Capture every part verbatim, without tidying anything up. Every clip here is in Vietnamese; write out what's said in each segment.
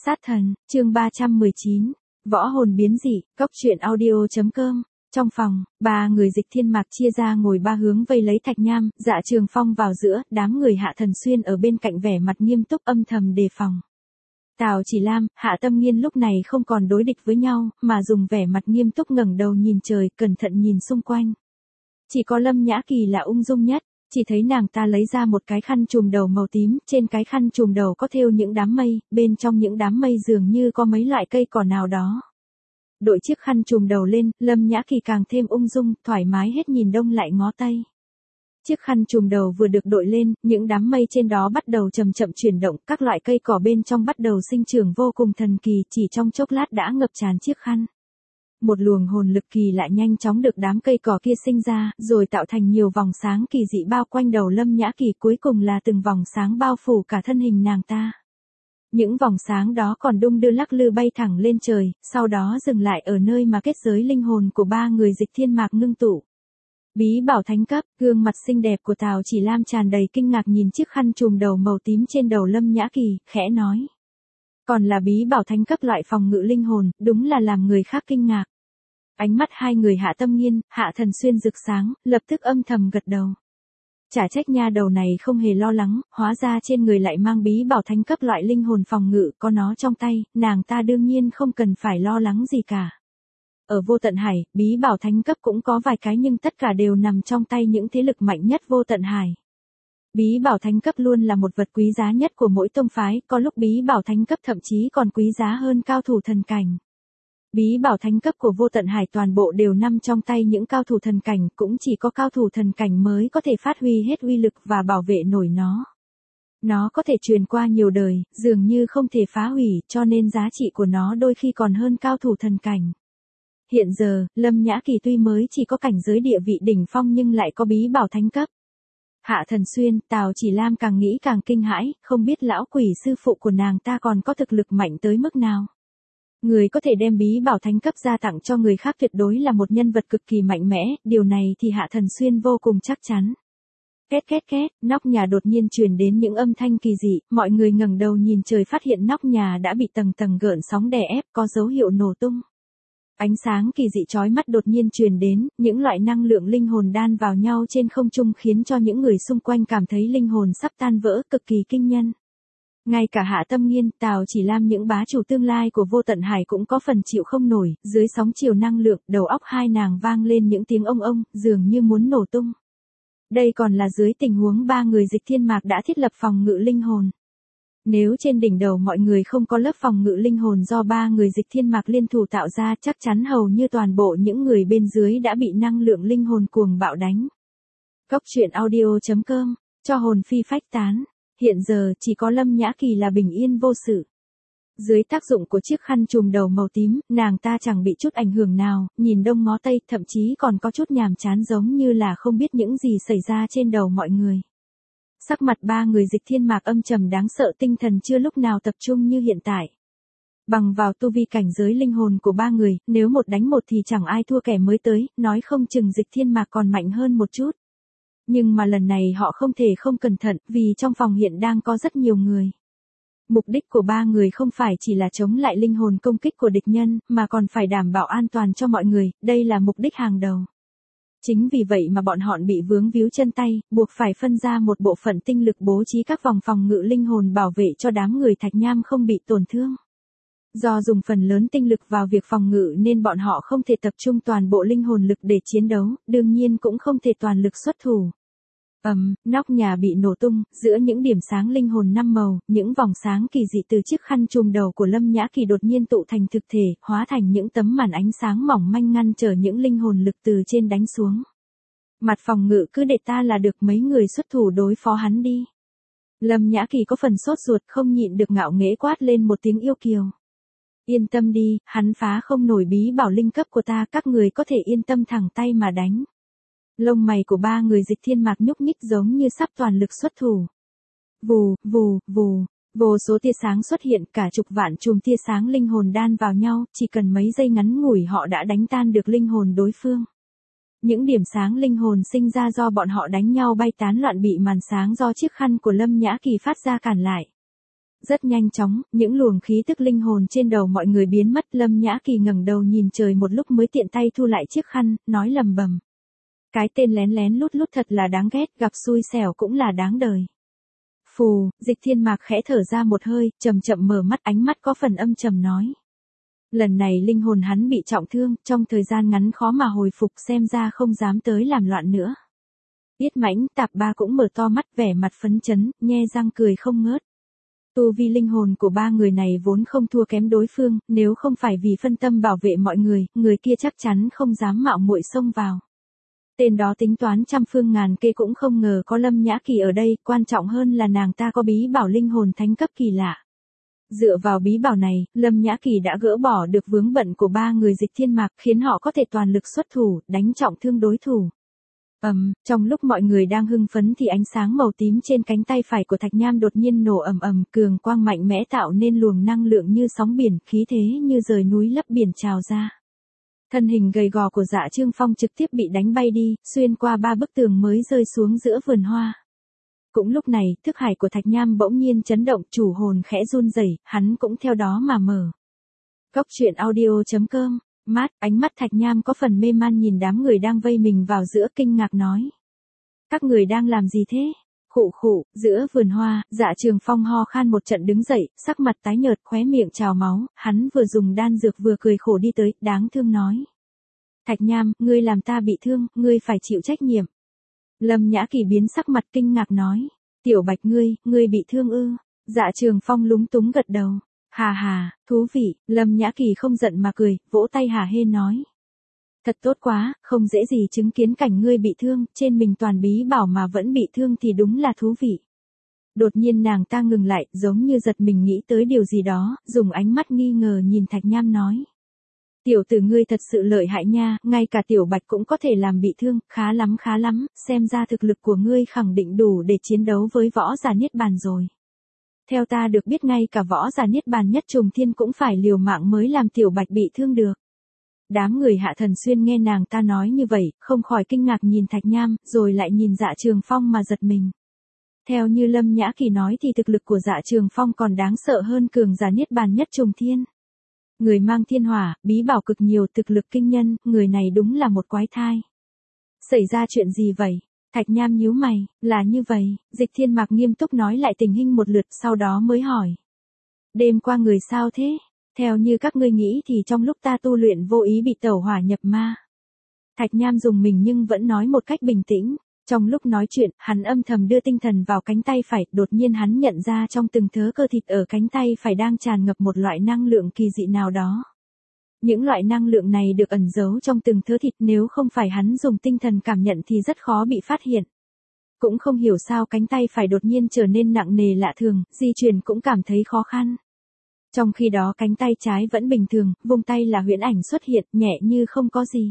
Sát thần, chương ba trăm mười chín, võ hồn biến dị, cốc truyện audio.com. Trong phòng, ba người Dịch Thiên Mạc chia ra ngồi ba hướng vây lấy Thạch Nham, Dạ Trường Phong vào giữa, đám người Hạ Thần Xuyên ở bên cạnh vẻ mặt nghiêm túc âm thầm đề phòng. Tào Chỉ Lam, Hạ Tâm Nghiên lúc này không còn đối địch với nhau, mà dùng vẻ mặt nghiêm túc ngẩng đầu nhìn trời, cẩn thận nhìn xung quanh. Chỉ có Lâm Nhã Kỳ là ung dung nhất, chỉ thấy nàng ta lấy ra một cái khăn trùm đầu màu tím, trên cái khăn trùm đầu có thêu những đám mây, bên trong những đám mây dường như có mấy loại cây cỏ nào đó. Đội chiếc khăn trùm đầu lên, Lâm Nhã Kỳ càng thêm ung dung, thoải mái hết nhìn đông lại ngó tây. Chiếc khăn trùm đầu vừa được đội lên, những đám mây trên đó bắt đầu chậm chậm chuyển động, các loại cây cỏ bên trong bắt đầu sinh trưởng vô cùng thần kỳ, chỉ trong chốc lát đã ngập tràn chiếc khăn. Một luồng hồn lực kỳ lạ nhanh chóng được đám cây cỏ kia sinh ra, rồi tạo thành nhiều vòng sáng kỳ dị bao quanh đầu Lâm Nhã Kỳ, cuối cùng là từng vòng sáng bao phủ cả thân hình nàng ta. Những vòng sáng đó còn đung đưa lắc lư bay thẳng lên trời, sau đó dừng lại ở nơi mà kết giới linh hồn của ba người Dịch Thiên Mạc ngưng tụ. Bí bảo thánh cấp, gương mặt xinh đẹp của Tào Chỉ Lam tràn đầy kinh ngạc nhìn chiếc khăn trùm đầu màu tím trên đầu Lâm Nhã Kỳ, khẽ nói. Còn là bí bảo thánh cấp loại phòng ngự linh hồn, đúng là làm người khác kinh ngạc. Ánh mắt hai người Hạ Tâm Nghiên, Hạ Thần Xuyên rực sáng, lập tức âm thầm gật đầu. Chả trách nha đầu này không hề lo lắng, hóa ra trên người lại mang bí bảo thánh cấp loại linh hồn phòng ngự, có nó trong tay, nàng ta đương nhiên không cần phải lo lắng gì cả. Ở Vô Tận Hải, bí bảo thánh cấp cũng có vài cái nhưng tất cả đều nằm trong tay những thế lực mạnh nhất Vô Tận Hải. Bí bảo thánh cấp luôn là một vật quý giá nhất của mỗi tông phái, có lúc bí bảo thánh cấp thậm chí còn quý giá hơn cao thủ thần cảnh. Bí bảo thánh cấp của Vô Tận Hải toàn bộ đều nằm trong tay những cao thủ thần cảnh, cũng chỉ có cao thủ thần cảnh mới có thể phát huy hết uy lực và bảo vệ nổi nó. Nó có thể truyền qua nhiều đời, dường như không thể phá hủy, cho nên giá trị của nó đôi khi còn hơn cao thủ thần cảnh. Hiện giờ, Lâm Nhã Kỳ tuy mới chỉ có cảnh giới địa vị đỉnh phong nhưng lại có bí bảo thánh cấp. Hạ Thần Xuyên, Tào Chỉ Lam càng nghĩ càng kinh hãi, không biết lão quỷ sư phụ của nàng ta còn có thực lực mạnh tới mức nào. Người có thể đem bí bảo thánh cấp ra tặng cho người khác tuyệt đối là một nhân vật cực kỳ mạnh mẽ, điều này thì Hạ Thần Xuyên vô cùng chắc chắn. Két két két, nóc nhà đột nhiên truyền đến những âm thanh kỳ dị, mọi người ngẩng đầu nhìn trời phát hiện nóc nhà đã bị tầng tầng gợn sóng đè ép, có dấu hiệu nổ tung. Ánh sáng kỳ dị chói mắt đột nhiên truyền đến, những loại năng lượng linh hồn đan vào nhau trên không trung khiến cho những người xung quanh cảm thấy linh hồn sắp tan vỡ, cực kỳ kinh nhân. Ngay cả Hạ Tâm Nghiên, Tào Chỉ Lam những bá chủ tương lai của Vô Tận Hải cũng có phần chịu không nổi, dưới sóng chiều năng lượng, đầu óc hai nàng vang lên những tiếng ông ông, dường như muốn nổ tung. Đây còn là dưới tình huống ba người Dịch Thiên Mạc đã thiết lập phòng ngự linh hồn. Nếu trên đỉnh đầu mọi người không có lớp phòng ngự linh hồn do ba người Dịch Thiên Mạc liên thủ tạo ra, chắc chắn hầu như toàn bộ những người bên dưới đã bị năng lượng linh hồn cuồng bạo đánh. Cốc truyện audio.com, cho hồn phi phách tán. Hiện giờ chỉ có Lâm Nhã Kỳ là bình yên vô sự. Dưới tác dụng của chiếc khăn trùm đầu màu tím, nàng ta chẳng bị chút ảnh hưởng nào, nhìn đông ngó tây, thậm chí còn có chút nhàm chán giống như là không biết những gì xảy ra trên đầu mọi người. Sắc mặt ba người Dịch Thiên Mạc âm trầm đáng sợ, tinh thần chưa lúc nào tập trung như hiện tại. Bằng vào tu vi cảnh giới linh hồn của ba người, nếu một đánh một thì chẳng ai thua kẻ mới tới, nói không chừng Dịch Thiên Mạc còn mạnh hơn một chút. Nhưng mà lần này họ không thể không cẩn thận, vì trong phòng hiện đang có rất nhiều người. Mục đích của ba người không phải chỉ là chống lại linh hồn công kích của địch nhân, mà còn phải đảm bảo an toàn cho mọi người, đây là mục đích hàng đầu. Chính vì vậy mà bọn họ bị vướng víu chân tay, buộc phải phân ra một bộ phận tinh lực bố trí các vòng phòng ngự linh hồn bảo vệ cho đám người Thạch Nham không bị tổn thương. Do dùng phần lớn tinh lực vào việc phòng ngự nên bọn họ không thể tập trung toàn bộ linh hồn lực để chiến đấu, đương nhiên cũng không thể toàn lực xuất thủ. Ầm, um, nóc nhà bị nổ tung, giữa những điểm sáng linh hồn năm màu, những vòng sáng kỳ dị từ chiếc khăn trùm đầu của Lâm Nhã Kỳ đột nhiên tụ thành thực thể, hóa thành những tấm màn ánh sáng mỏng manh ngăn trở những linh hồn lực từ trên đánh xuống. Mặt phòng ngự cứ để ta là được, mấy người xuất thủ đối phó hắn đi. Lâm Nhã Kỳ có phần sốt ruột, không nhịn được ngạo nghễ quát lên một tiếng yêu kiều. Yên tâm đi, hắn phá không nổi bí bảo linh cấp của ta, các người có thể yên tâm thẳng tay mà đánh. Lông mày của ba người Dịch Thiên Mạc nhúc nhích giống như sắp toàn lực xuất thủ. Vù, vù, vù, vô số tia sáng xuất hiện, cả chục vạn chùm tia sáng linh hồn đan vào nhau, chỉ cần mấy giây ngắn ngủi họ đã đánh tan được linh hồn đối phương. Những điểm sáng linh hồn sinh ra do bọn họ đánh nhau bay tán loạn bị màn sáng do chiếc khăn của Lâm Nhã Kỳ phát ra cản lại. Rất nhanh chóng, những luồng khí tức linh hồn trên đầu mọi người biến mất. Lâm Nhã Kỳ ngẩng đầu nhìn trời một lúc mới tiện tay thu lại chiếc khăn, nói lầm bầm. Cái tên lén lén lút lút thật là đáng ghét, gặp xui xẻo cũng là đáng đời. Phù, Dịch Thiên Mạc khẽ thở ra một hơi, chậm chậm mở mắt, ánh mắt có phần âm trầm nói. Lần này linh hồn hắn bị trọng thương, trong thời gian ngắn khó mà hồi phục, xem ra không dám tới làm loạn nữa. Yết Mãnh, Tạp Ba cũng mở to mắt, vẻ mặt phấn chấn, nhe răng cười không ngớt. Tu vi linh hồn của ba người này vốn không thua kém đối phương, nếu không phải vì phân tâm bảo vệ mọi người, người kia chắc chắn không dám mạo muội xông vào. Tên đó tính toán trăm phương ngàn kế cũng không ngờ có Lâm Nhã Kỳ ở đây, quan trọng hơn là nàng ta có bí bảo linh hồn thánh cấp kỳ lạ. Dựa vào bí bảo này, Lâm Nhã Kỳ đã gỡ bỏ được vướng bận của ba người Dịch Thiên Mạc, khiến họ có thể toàn lực xuất thủ, đánh trọng thương đối thủ. Ầm, um, trong lúc mọi người đang hưng phấn thì ánh sáng màu tím trên cánh tay phải của Thạch Nham đột nhiên nổ ầm ầm, cường quang mạnh mẽ tạo nên luồng năng lượng như sóng biển, khí thế như rời núi lấp biển trào ra. Thân hình gầy gò của Dạ Trương Phong trực tiếp bị đánh bay đi, xuyên qua ba bức tường mới rơi xuống giữa vườn hoa. Cũng lúc này, thức hải của Thạch Nham bỗng nhiên chấn động, chủ hồn khẽ run rẩy, hắn cũng theo đó mà mở. Cốc truyện audio chấm com. Mát, ánh mắt Thạch Nham có phần mê man nhìn đám người đang vây mình vào giữa, kinh ngạc nói. Các người đang làm gì thế? Khụ khụ, giữa vườn hoa, Dạ Trường Phong ho khan một trận đứng dậy, sắc mặt tái nhợt, khóe miệng trào máu, hắn vừa dùng đan dược vừa cười khổ đi tới, đáng thương nói. Thạch Nham, ngươi làm ta bị thương, ngươi phải chịu trách nhiệm. Lâm Nhã Kỳ biến sắc mặt kinh ngạc nói. Tiểu Bạch ngươi, ngươi bị thương ư? Dạ Trường Phong lúng túng gật đầu. Hà hà, thú vị, Lâm Nhã Kỳ không giận mà cười, vỗ tay hả hê nói. Thật tốt quá, không dễ gì chứng kiến cảnh ngươi bị thương, trên mình toàn bí bảo mà vẫn bị thương thì đúng là thú vị. Đột nhiên nàng ta ngừng lại, giống như giật mình nghĩ tới điều gì đó, dùng ánh mắt nghi ngờ nhìn Thạch Nham nói. Tiểu tử ngươi thật sự lợi hại nha, ngay cả Tiểu Bạch cũng có thể làm bị thương, khá lắm khá lắm, xem ra thực lực của ngươi khẳng định đủ để chiến đấu với võ giả Niết Bàn rồi. Theo ta được biết ngay cả võ giả Niết Bàn nhất trùng thiên cũng phải liều mạng mới làm Tiểu Bạch bị thương được. Đám người Hạ Thần Xuyên nghe nàng ta nói như vậy, không khỏi kinh ngạc nhìn Thạch Nham, rồi lại nhìn Dạ Trường Phong mà giật mình. Theo như Lâm Nhã Kỳ nói thì thực lực của Dạ Trường Phong còn đáng sợ hơn cường giả Niết Bàn nhất trùng thiên. Người mang thiên hỏa, bí bảo cực nhiều, thực lực kinh nhân, người này đúng là một quái thai. Xảy ra chuyện gì vậy? Thạch Nham nhíu mày, là như vậy, Dịch Thiên Mạc nghiêm túc nói lại tình hình một lượt, sau đó mới hỏi. Đêm qua người sao thế? Theo như các ngươi nghĩ thì trong lúc ta tu luyện vô ý bị tẩu hỏa nhập ma. Thạch Nham dùng mình nhưng vẫn nói một cách bình tĩnh. Trong lúc nói chuyện, hắn âm thầm đưa tinh thần vào cánh tay phải, đột nhiên hắn nhận ra trong từng thớ cơ thịt ở cánh tay phải đang tràn ngập một loại năng lượng kỳ dị nào đó. Những loại năng lượng này được ẩn giấu trong từng thớ thịt, nếu không phải hắn dùng tinh thần cảm nhận thì rất khó bị phát hiện. Cũng không hiểu sao cánh tay phải đột nhiên trở nên nặng nề lạ thường, di chuyển cũng cảm thấy khó khăn. Trong khi đó cánh tay trái vẫn bình thường, vung tay là huyễn ảnh xuất hiện, nhẹ như không có gì.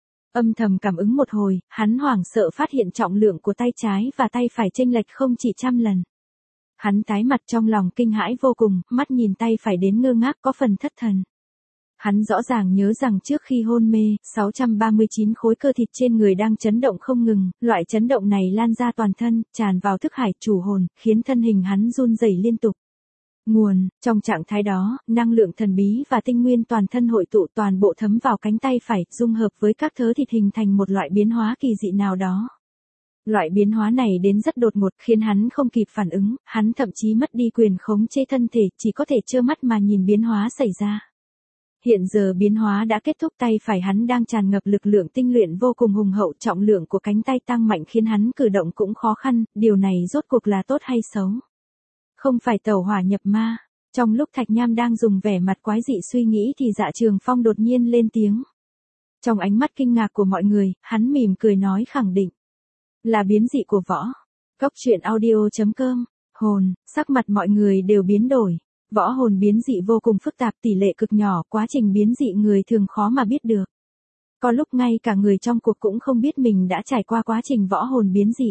Âm thầm cảm ứng một hồi, hắn hoảng sợ phát hiện trọng lượng của tay trái và tay phải chênh lệch không chỉ trăm lần. Hắn tái mặt trong lòng kinh hãi vô cùng, mắt nhìn tay phải đến ngơ ngác có phần thất thần. Hắn rõ ràng nhớ rằng trước khi hôn mê, sáu trăm ba mươi chín khối cơ thịt trên người đang chấn động không ngừng, loại chấn động này lan ra toàn thân, tràn vào thức hải chủ hồn, khiến thân hình hắn run rẩy liên tục. Nguồn, trong trạng thái đó, năng lượng thần bí và tinh nguyên toàn thân hội tụ toàn bộ thấm vào cánh tay phải, dung hợp với các thớ thịt hình thành một loại biến hóa kỳ dị nào đó. Loại biến hóa này đến rất đột ngột khiến hắn không kịp phản ứng, hắn thậm chí mất đi quyền khống chế thân thể, chỉ có thể trơ mắt mà nhìn biến hóa xảy ra. Hiện giờ biến hóa đã kết thúc, tay phải hắn đang tràn ngập lực lượng tinh luyện vô cùng hùng hậu, trọng lượng của cánh tay tăng mạnh khiến hắn cử động cũng khó khăn, điều này rốt cuộc là tốt hay xấu? Không phải tẩu hỏa nhập ma. Trong lúc Thạch Nham đang dùng vẻ mặt quái dị suy nghĩ thì Dạ Trường Phong đột nhiên lên tiếng. Trong ánh mắt kinh ngạc của mọi người, hắn mỉm cười nói khẳng định. Là biến dị của võ. Cốc truyện audio chấm com. Hồn, sắc mặt mọi người đều biến đổi. Võ hồn biến dị vô cùng phức tạp, tỷ lệ cực nhỏ, quá trình biến dị người thường khó mà biết được. Có lúc ngay cả người trong cuộc cũng không biết mình đã trải qua quá trình võ hồn biến dị.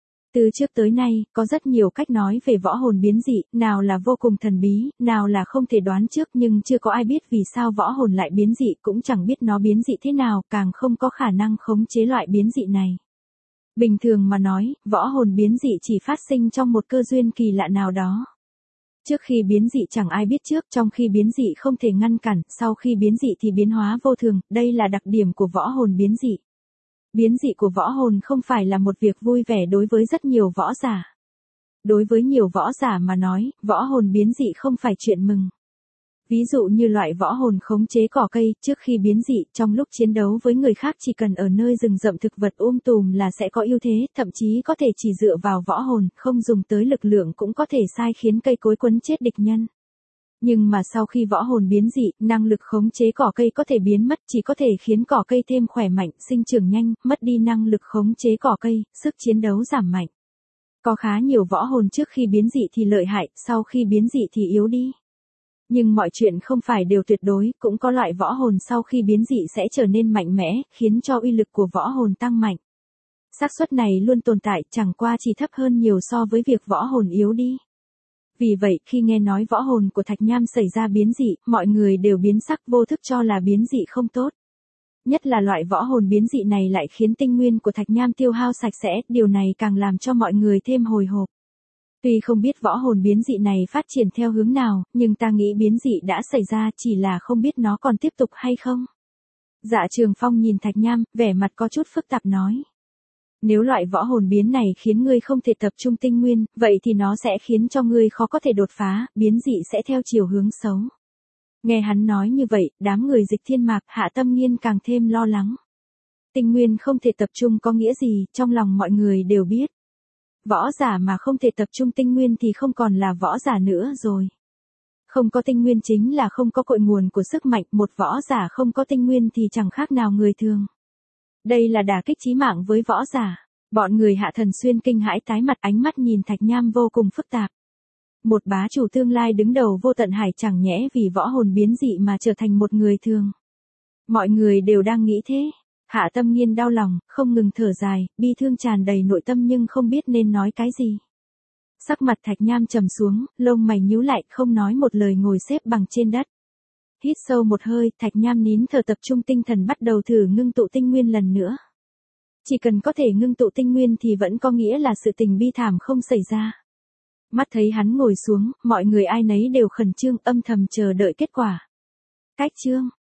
Từ trước tới nay, có rất nhiều cách nói về võ hồn biến dị, nào là vô cùng thần bí, nào là không thể đoán trước, nhưng chưa có ai biết vì sao võ hồn lại biến dị, cũng chẳng biết nó biến dị thế nào, càng không có khả năng khống chế loại biến dị này. Bình thường mà nói, võ hồn biến dị chỉ phát sinh trong một cơ duyên kỳ lạ nào đó. Trước khi biến dị chẳng ai biết trước, trong khi biến dị không thể ngăn cản, sau khi biến dị thì biến hóa vô thường, đây là đặc điểm của võ hồn biến dị. Biến dị của võ hồn không phải là một việc vui vẻ đối với rất nhiều võ giả. Đối với nhiều võ giả mà nói, võ hồn biến dị không phải chuyện mừng. Ví dụ như loại võ hồn khống chế cỏ cây, trước khi biến dị, trong lúc chiến đấu với người khác chỉ cần ở nơi rừng rậm thực vật um tùm là sẽ có ưu thế, thậm chí có thể chỉ dựa vào võ hồn, không dùng tới lực lượng cũng có thể sai khiến cây cối quấn chết địch nhân. Nhưng mà sau khi võ hồn biến dị, năng lực khống chế cỏ cây có thể biến mất, chỉ có thể khiến cỏ cây thêm khỏe mạnh, sinh trưởng nhanh, mất đi năng lực khống chế cỏ cây, sức chiến đấu giảm mạnh. Có khá nhiều võ hồn trước khi biến dị thì lợi hại, sau khi biến dị thì yếu đi. Nhưng mọi chuyện không phải đều tuyệt đối, cũng có loại võ hồn sau khi biến dị sẽ trở nên mạnh mẽ, khiến cho uy lực của võ hồn tăng mạnh. Xác suất này luôn tồn tại, chẳng qua chỉ thấp hơn nhiều so với việc võ hồn yếu đi. Vì vậy, khi nghe nói võ hồn của Thạch Nham xảy ra biến dị, mọi người đều biến sắc, vô thức cho là biến dị không tốt. Nhất là loại võ hồn biến dị này lại khiến tinh nguyên của Thạch Nham tiêu hao sạch sẽ, điều này càng làm cho mọi người thêm hồi hộp. Tuy không biết võ hồn biến dị này phát triển theo hướng nào, nhưng ta nghĩ biến dị đã xảy ra, chỉ là không biết nó còn tiếp tục hay không. Dạ Trường Phong nhìn Thạch Nham, vẻ mặt có chút phức tạp nói. Nếu loại võ hồn biến này khiến ngươi không thể tập trung tinh nguyên, vậy thì nó sẽ khiến cho ngươi khó có thể đột phá, biến dị sẽ theo chiều hướng xấu. Nghe hắn nói như vậy, đám người Dịch Thiên Mạc, Hạ Tâm Nghiên càng thêm lo lắng. Tinh nguyên không thể tập trung có nghĩa gì, trong lòng mọi người đều biết. Võ giả mà không thể tập trung tinh nguyên thì không còn là võ giả nữa rồi. Không có tinh nguyên chính là không có cội nguồn của sức mạnh, một võ giả không có tinh nguyên thì chẳng khác nào người thường. Đây là đả kích chí mạng với võ giả. Bọn người Hạ Thần Xuyên kinh hãi tái mặt, ánh mắt nhìn Thạch Nham vô cùng phức tạp. Một bá chủ tương lai đứng đầu vô tận hải chẳng nhẽ vì võ hồn biến dị mà trở thành một người thường. Mọi người đều đang nghĩ thế. Hạ Tâm Nghiên đau lòng, không ngừng thở dài, bi thương tràn đầy nội tâm nhưng không biết nên nói cái gì. Sắc mặt Thạch Nham trầm xuống, lông mày nhíu lại, không nói một lời ngồi xếp bằng trên đất. Hít sâu một hơi, Thạch Nham nín thở tập trung tinh thần bắt đầu thử ngưng tụ tinh nguyên lần nữa. Chỉ cần có thể ngưng tụ tinh nguyên thì vẫn có nghĩa là sự tình bi thảm không xảy ra. Mắt thấy hắn ngồi xuống, mọi người ai nấy đều khẩn trương âm thầm chờ đợi kết quả. Cách chương